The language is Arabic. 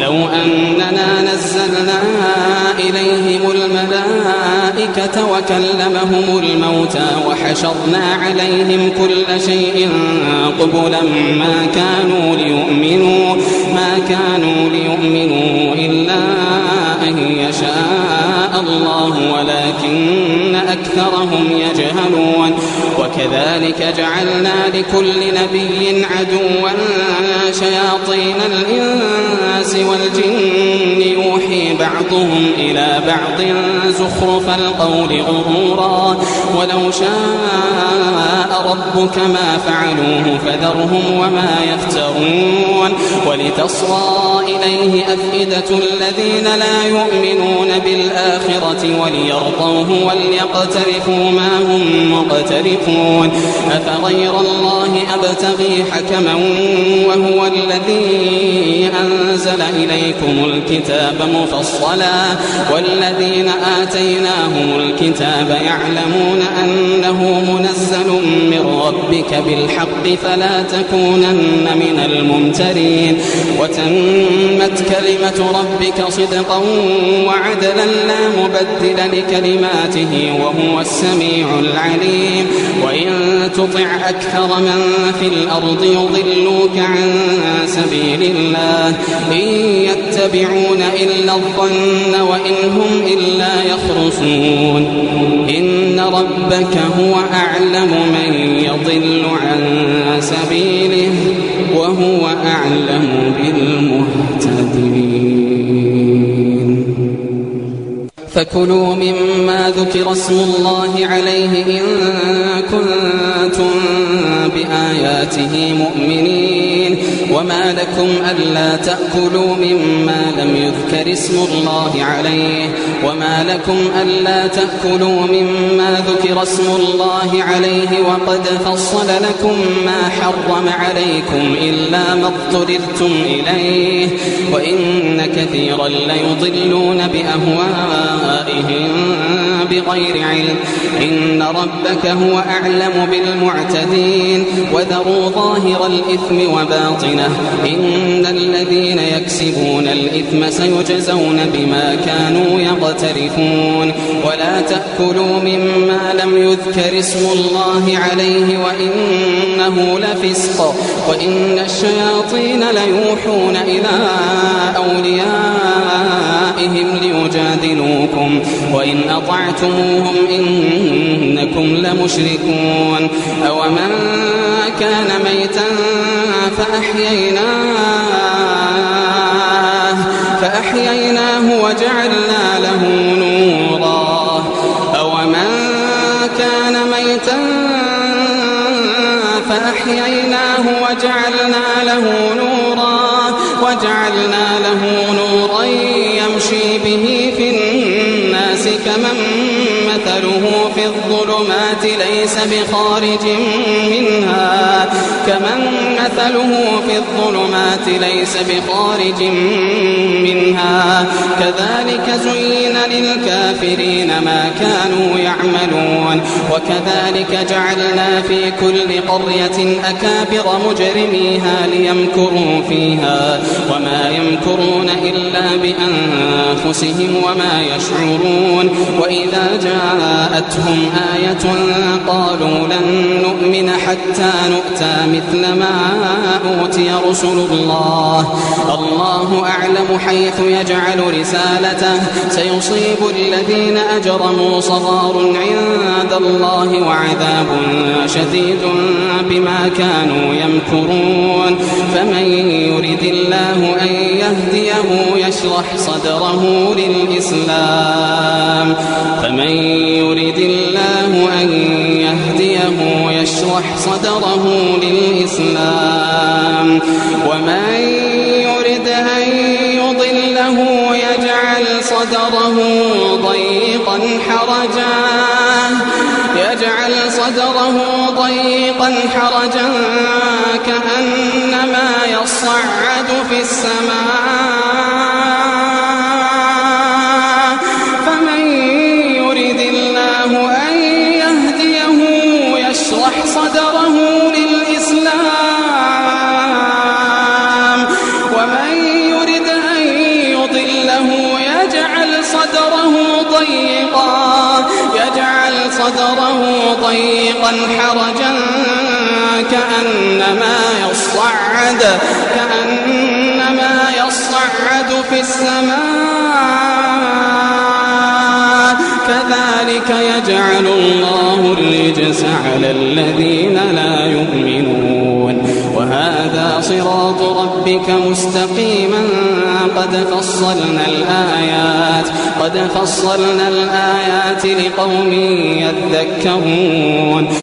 لو أننا نزلنا إليهم الملائكة وكلمهم الموتى وحشرنا عليهم كل شيء قبلا ما كانوا ليؤمنوا إلا أن يشاء الله ولكن أكثرهم يجهلون وكذلك جعلنا لكل نبي عدوا شياطين الإنس والجن يوحي بعضهم إلى بعض زخرف القول غرورا ولو شاء ربك ما فعلوه فذرهم وما يفترون ولتصغى إليه أفئدة الذين لا يؤمنون بالآخرة وليرضوه وليقترفوا ما هم مقترفون أفغير الله أبتغي حكما وهو الذي أنزل إليكم الكتاب مفصلا والذين آتيناهم الكتاب يعلمون أنه منزل من ربك بالحق فلا تكونن من الممترين وتمت كلمة ربك صدقا وعدلا لا مبدل لكلماته وهو السميع العليم وإن تطع أكثر من في الأرض يضلوك عن سبيل الله إن يتبعون إلا الظن وإن هم إلا يخرصون إن ربك هو أعلم من يضل عن سبيله وهو أعلم بالمهتدين فكلوا مما ذكر اسم الله عليه إن كنتم بآياته مؤمنين وما لكم ألا تأكلوا مما لم يذكر اسم الله عليه مما ذكر اسم الله عليه وقد فصل لكم ما حرم عليكم إلا ما اضطررتم إليه وإن كثيرا ليضلون بأهوائهم بغير علم إن ربك هو أعلم بالمعتدين وذروا ظاهر الإثم وباطنه إن الذين يكسبون الإثم سيجزون بما كانوا يقترفون ولا تأكلوا مما لم يذكر اسم الله عليه وإنه لفسق وإن الشياطين ليوحون إلى أوليائهم ليجادلوكم وإن أطعتموهم إنكم لمشركون أومن كان ميتا فأحييناه وجعلنا له نورا أومن كان ميتا فأحييناه وجعلنا له نورا يمشي به في الناس كمن مثله في الظلمات ليس بخارج منها كذلك زين للكافرين ما كانوا يعملون وكذلك جعلنا في كل قرية أكابر مجرميها ليمكروا فيها وما يمكرون إلا بأنفسهم وما يشعرون وإذا جاءتهم آية قالوا لن نؤمن حتى نؤتى مثل ما أوتي رسل الله أعلم حيث يجعل رسالته سيصيب الذين أجرموا صغار عند الله وعذاب شديد بما كانوا يمكرون فمن يرد الله أن يهديه يشرح صدره للإسلام ومن يرد أن يضله يجعل صدره ضيقا حرجا كأنما يصعد في السماء فمن يرد الله أن يهديه يشرح صدره للإسلام ومن يرد أن يجعل صدره ضيقا حرجا كأنما يصعد في السماء كذلك يجعل الله الرجس على الذين لا يؤمنون وهذا صراط ربك مستقيما قد فصلنا الآيات لقوم يذكرون